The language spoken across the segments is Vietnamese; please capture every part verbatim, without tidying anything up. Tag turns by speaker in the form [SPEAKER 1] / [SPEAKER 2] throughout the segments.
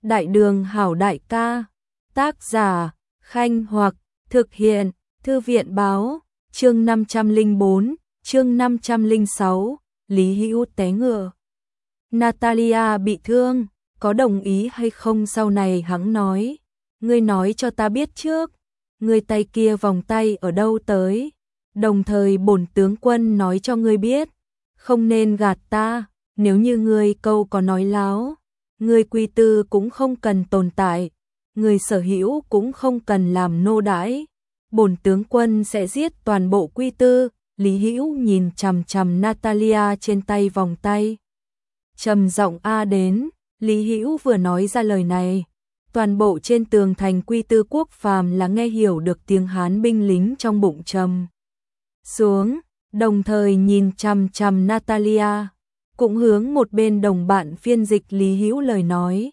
[SPEAKER 1] Đại đường hảo đại ca. Tác giả, Khanh Hoặc, thực hiện, Thư viện báo, chương năm trăm lẻ bốn, chương năm trăm lẻ sáu, Lý Hữu té ngựa. Natalia bị thương, có đồng ý hay không sau này hắn nói. Ngươi nói cho ta biết trước, ngươi tay kia vòng tay ở đâu tới. Đồng thời bổn tướng quân nói cho ngươi biết, không nên gạt ta, nếu như ngươi câu có nói láo, ngươi quy tư cũng không cần tồn tại, người sở hữu cũng không cần làm nô đãi. Bổn tướng quân sẽ giết toàn bộ quy tư. Lý Hữu nhìn chằm chằm Natalia trên tay vòng tay, trầm giọng a đến. Lý Hữu vừa nói ra lời này, toàn bộ trên tường thành quy tư quốc phàm là nghe hiểu được tiếng Hán binh lính trong bụng trầm xuống, đồng thời nhìn chằm chằm Natalia, cũng hướng một bên đồng bạn phiên dịch Lý Hữu lời nói.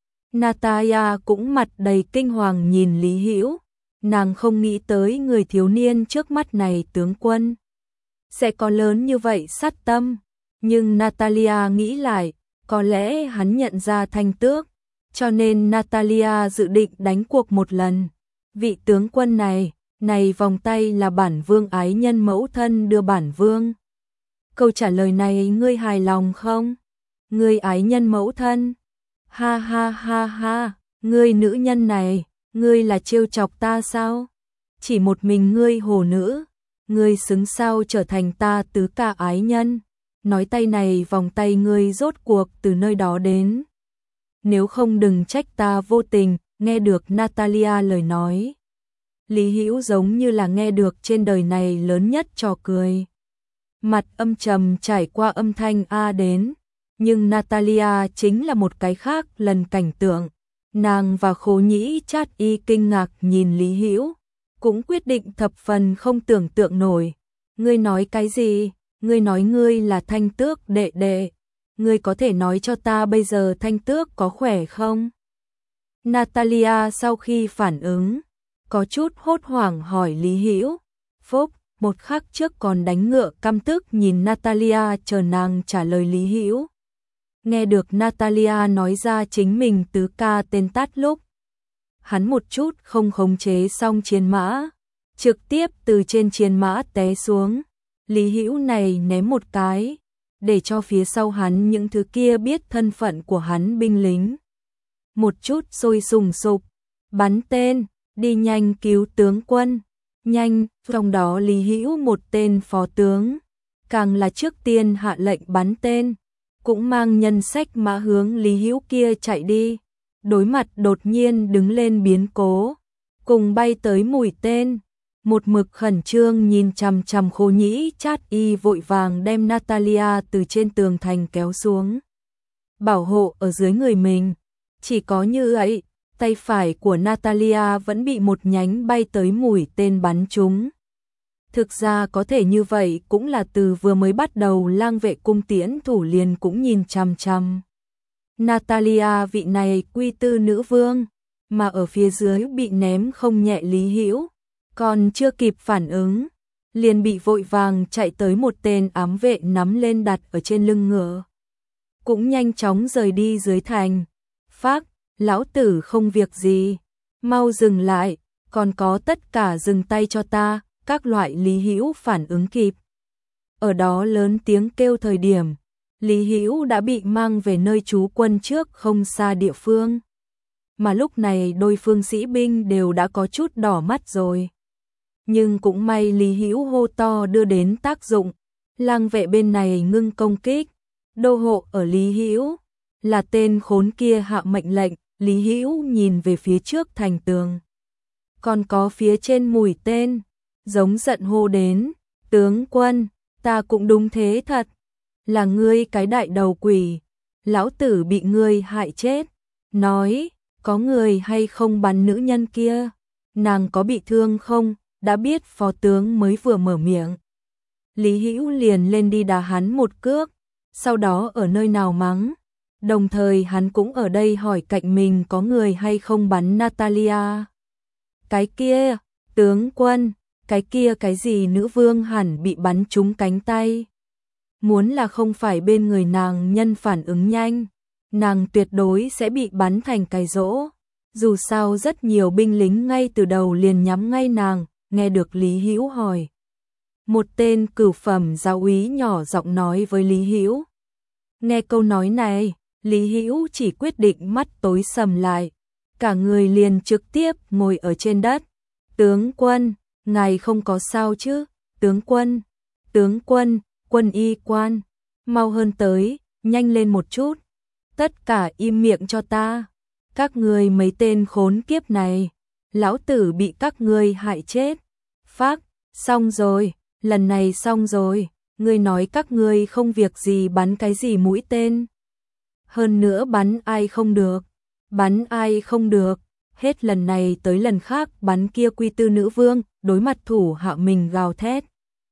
[SPEAKER 1] Natalia cũng mặt đầy kinh hoàng nhìn Lý Hữu, nàng không nghĩ tới người thiếu niên trước mắt này tướng quân sẽ có lớn như vậy sát tâm, nhưng Natalia nghĩ lại, có lẽ hắn nhận ra Thanh Tước, cho nên Natalia dự định đánh cuộc một lần. Vị tướng quân này, này vòng tay là bản vương ái nhân mẫu thân đưa bản vương. Câu trả lời này ngươi hài lòng không? Ngươi ái nhân mẫu thân? Ha ha ha ha, ngươi nữ nhân này, ngươi là trêu chọc ta sao? Chỉ một mình ngươi hồ nữ, ngươi xứng sao trở thành ta tứ ca ái nhân? Nói tay này vòng tay ngươi rốt cuộc từ nơi đó đến. Nếu không đừng trách ta vô tình. Nghe được Natalia lời nói, Lý Hữu giống như là nghe được trên đời này lớn nhất trò cười. Mặt âm trầm trải qua âm thanh a đến, nhưng Natalia chính là một cái khác lần cảnh tượng. Nàng và Khố Nhĩ Chát Y kinh ngạc nhìn Lý Hữu, cũng quyết định thập phần không tưởng tượng nổi. Ngươi nói cái gì? Ngươi nói ngươi là Thanh Tước đệ đệ, ngươi có thể nói cho ta bây giờ Thanh Tước có khỏe không? Natalia sau khi phản ứng, có chút hốt hoảng hỏi Lý Hữu. Phúc, một khắc trước còn đánh ngựa căm tức nhìn Natalia chờ nàng trả lời Lý Hữu. Nghe được Natalia nói ra chính mình tứ ca tên tát lúc, hắn một chút không khống chế xong chiến mã, trực tiếp từ trên chiến mã té xuống. Lý Hữu này ném một cái, để cho phía sau hắn những thứ kia biết thân phận của hắn binh lính một chút sôi sùng sục, bắn tên, đi nhanh cứu tướng quân, nhanh. Trong đó Lý Hữu một tên phó tướng, càng là trước tiên hạ lệnh bắn tên, cũng mang nhân sách mã hướng Lý Hữu kia chạy đi. Đối mặt đột nhiên đứng lên biến cố, cùng bay tới mũi tên, một mực khẩn trương nhìn chằm chằm Khố Nhĩ Chát Y vội vàng đem Natalia từ trên tường thành kéo xuống, bảo hộ ở dưới người mình. Chỉ có như ấy, tay phải của Natalia vẫn bị một nhánh bay tới mũi tên bắn trúng. Thực ra có thể như vậy cũng là từ vừa mới bắt đầu lang vệ cung tiễn thủ liền cũng nhìn chằm chằm Natalia vị này quy tư nữ vương, mà ở phía dưới bị ném không nhẹ Lý Hữu, còn chưa kịp phản ứng, liền bị vội vàng chạy tới một tên ám vệ nắm lên đặt ở trên lưng ngựa, cũng nhanh chóng rời đi dưới thành. Phác, lão tử không việc gì, mau dừng lại, còn có tất cả dừng tay cho ta. Các loại Lý Hữu phản ứng kịp, ở đó lớn tiếng kêu thời điểm, Lý Hữu đã bị mang về nơi trú quân trước không xa địa phương, mà lúc này đôi phương sĩ binh đều đã có chút đỏ mắt rồi. Nhưng cũng may Lý Hữu hô to đưa đến tác dụng, lang vệ bên này ngưng công kích, đô hộ ở Lý Hữu, là tên khốn kia hạ mệnh lệnh. Lý Hữu nhìn về phía trước thành tường, còn có phía trên mũi tên, giống giận hô đến, tướng quân, ta cũng đúng thế thật, là ngươi cái đại đầu quỷ, lão tử bị ngươi hại chết. Nói, có người hay không bắn nữ nhân kia, nàng có bị thương không? Đã biết phó tướng mới vừa mở miệng, Lý Hữu liền lên đi đá hắn một cước, sau đó ở nơi nào mắng. Đồng thời hắn cũng ở đây hỏi cạnh mình có người hay không bắn Natalia. Cái kia, tướng quân, cái kia cái gì nữ vương hẳn bị bắn trúng cánh tay. Muốn là không phải bên người nàng nhân phản ứng nhanh, nàng tuyệt đối sẽ bị bắn thành cái rỗ. Dù sao rất nhiều binh lính ngay từ đầu liền nhắm ngay nàng, nghe được Lý Hữu hỏi. Một tên cửu phẩm giáo úy nhỏ giọng nói với Lý Hữu. Nghe câu nói này, Lý Hữu chỉ quyết định mắt tối sầm lại, cả người liền trực tiếp ngồi ở trên đất. Tướng quân, ngài không có sao chứ? Tướng quân, tướng quân, quân y quan, mau hơn tới, nhanh lên một chút. Tất cả im miệng cho ta. Các ngươi mấy tên khốn kiếp này, lão tử bị các ngươi hại chết. Phác, xong rồi, lần này xong rồi, ngươi nói các ngươi không việc gì bắn cái gì mũi tên. Hơn nữa bắn ai không được, bắn ai không được, hết lần này tới lần khác bắn kia quy tư nữ vương, đối mặt thủ hạ mình gào thét.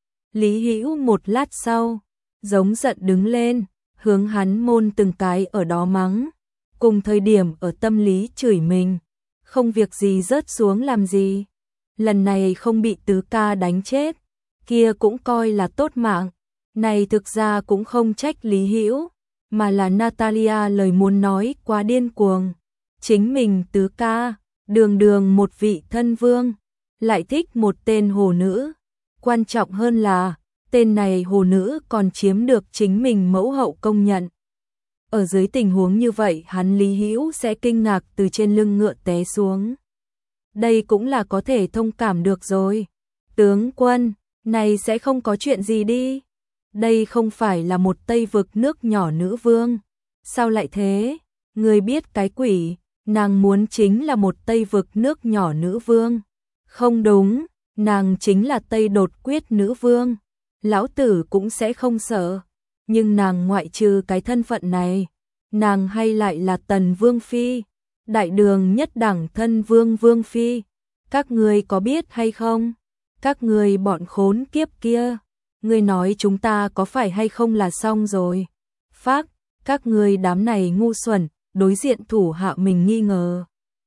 [SPEAKER 1] Lý Hữu một lát sau, giống giận đứng lên, hướng hắn môn từng cái ở đó mắng, cùng thời điểm ở tâm lý chửi mình, không việc gì rớt xuống làm gì, lần này không bị tứ ca đánh chết, kia cũng coi là tốt mạng, này thực ra cũng không trách Lý Hữu, mà là Natalia lời muốn nói quá điên cuồng, chính mình tứ ca, đường đường một vị thân vương, lại thích một tên hồ nữ, quan trọng hơn là, tên này hồ nữ còn chiếm được chính mình mẫu hậu công nhận. Ở dưới tình huống như vậy hắn Lý Hữu sẽ kinh ngạc từ trên lưng ngựa té xuống. Đây cũng là có thể thông cảm được rồi. Tướng quân, này sẽ không có chuyện gì đi. Đây không phải là một Tây vực nước nhỏ nữ vương. Sao lại thế? Người biết cái quỷ, nàng muốn chính là một Tây vực nước nhỏ nữ vương. Không đúng, nàng chính là Tây đột quyết nữ vương. Lão tử cũng sẽ không sợ. Nhưng nàng ngoại trừ cái thân phận này, nàng hay lại là Tần Vương Phi, đại đường nhất đẳng thân vương Vương Phi. Các người có biết hay không? Các người bọn khốn kiếp kia, người nói chúng ta có phải hay không là xong rồi. Phác, các người đám này ngu xuẩn, đối diện thủ hạ mình nghi ngờ.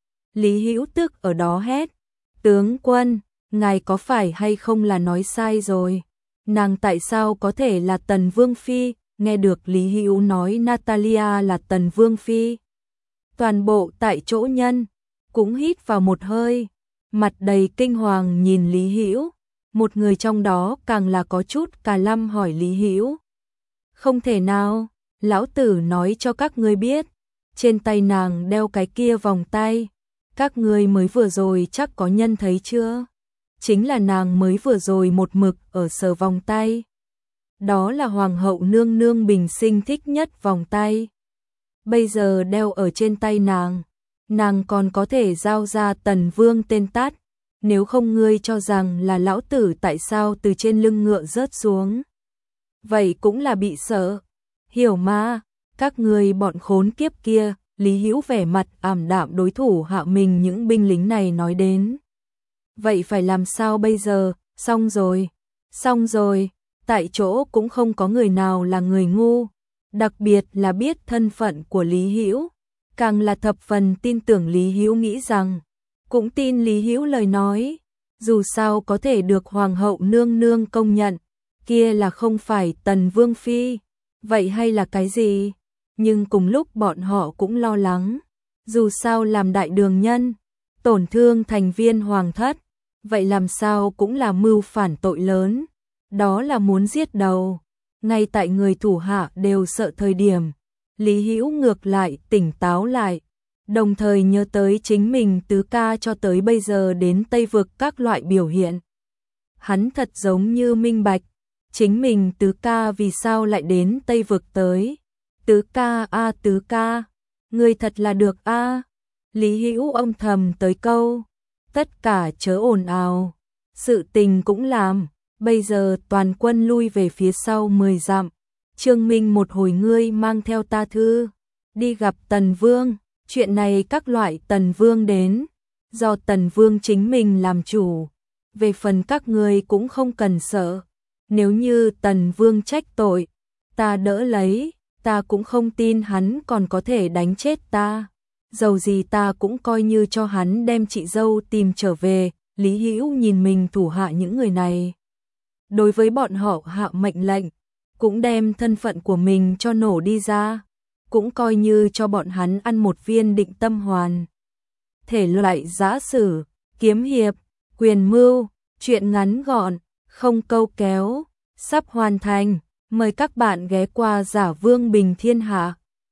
[SPEAKER 1] Lý Hữu tức ở đó hét, tướng quân, ngài có phải hay không là nói sai rồi. Nàng tại sao có thể là Tần Vương Phi? Nghe được Lý Hữu nói Natalia là Tần Vương Phi. Toàn bộ tại chỗ nhân, cũng hít vào một hơi, mặt đầy kinh hoàng nhìn Lý Hữu. Một người trong đó càng là có chút cà lăm hỏi Lý Hữu. Không thể nào, lão tử nói cho các ngươi biết, trên tay nàng đeo cái kia vòng tay. Các ngươi mới vừa rồi chắc có nhân thấy chưa? Chính là nàng mới vừa rồi một mực ở sờ vòng tay. Đó là hoàng hậu nương nương bình sinh thích nhất vòng tay. Bây giờ đeo ở trên tay nàng, nàng còn có thể giao ra Tần Vương tên tát. Nếu không ngươi cho rằng là lão tử tại sao từ trên lưng ngựa rớt xuống. Vậy cũng là bị sợ. Hiểu mà, các ngươi bọn khốn kiếp kia. Lý Hữu vẻ mặt ảm đạm đối thủ hạ mình những binh lính này nói đến. Vậy phải làm sao bây giờ? Xong rồi, xong rồi, tại chỗ cũng không có người nào là người ngu, đặc biệt là biết thân phận của Lý Hữu, càng là thập phần tin tưởng Lý Hữu nghĩ rằng, cũng tin Lý Hữu lời nói, dù sao có thể được hoàng hậu nương nương công nhận, kia là không phải Tần Vương Phi, vậy hay là cái gì? Nhưng cùng lúc bọn họ cũng lo lắng, dù sao làm đại đường nhân, tổn thương thành viên hoàng thất, vậy làm sao cũng là mưu phản tội lớn, đó là muốn giết đầu. Ngay tại người thủ hạ đều sợ thời điểm, Lý Hữu ngược lại tỉnh táo lại, đồng thời nhớ tới chính mình tứ ca cho tới bây giờ đến Tây vực các loại biểu hiện. Hắn thật giống như minh bạch, chính mình tứ ca vì sao lại đến Tây vực tới. Tứ ca a à, tứ ca, người thật là được a. À. Lý Hữu âm thầm tới câu, tất cả chớ ồn ào, sự tình cũng làm, bây giờ toàn quân lui về phía sau mười dặm. Trương Minh một hồi ngươi mang theo ta thư, đi gặp Tần Vương, chuyện này các loại Tần Vương đến, do Tần Vương chính mình làm chủ, về phần các ngươi cũng không cần sợ, nếu như Tần Vương trách tội, ta đỡ lấy. Ta cũng không tin hắn còn có thể đánh chết ta. Dầu gì ta cũng coi như cho hắn đem chị dâu tìm trở về. Lý Hữu nhìn mình thủ hạ những người này. Đối với bọn họ hạ mệnh lệnh, cũng đem thân phận của mình cho nổ đi ra. cũng coi như cho bọn hắn ăn một viên định tâm hoàn. Thể loại giã sử, kiếm hiệp, quyền mưu, truyện ngắn gọn, không câu kéo, sắp hoàn thành. Mời các bạn ghé qua Giả Vương Bình Thiên Hạ.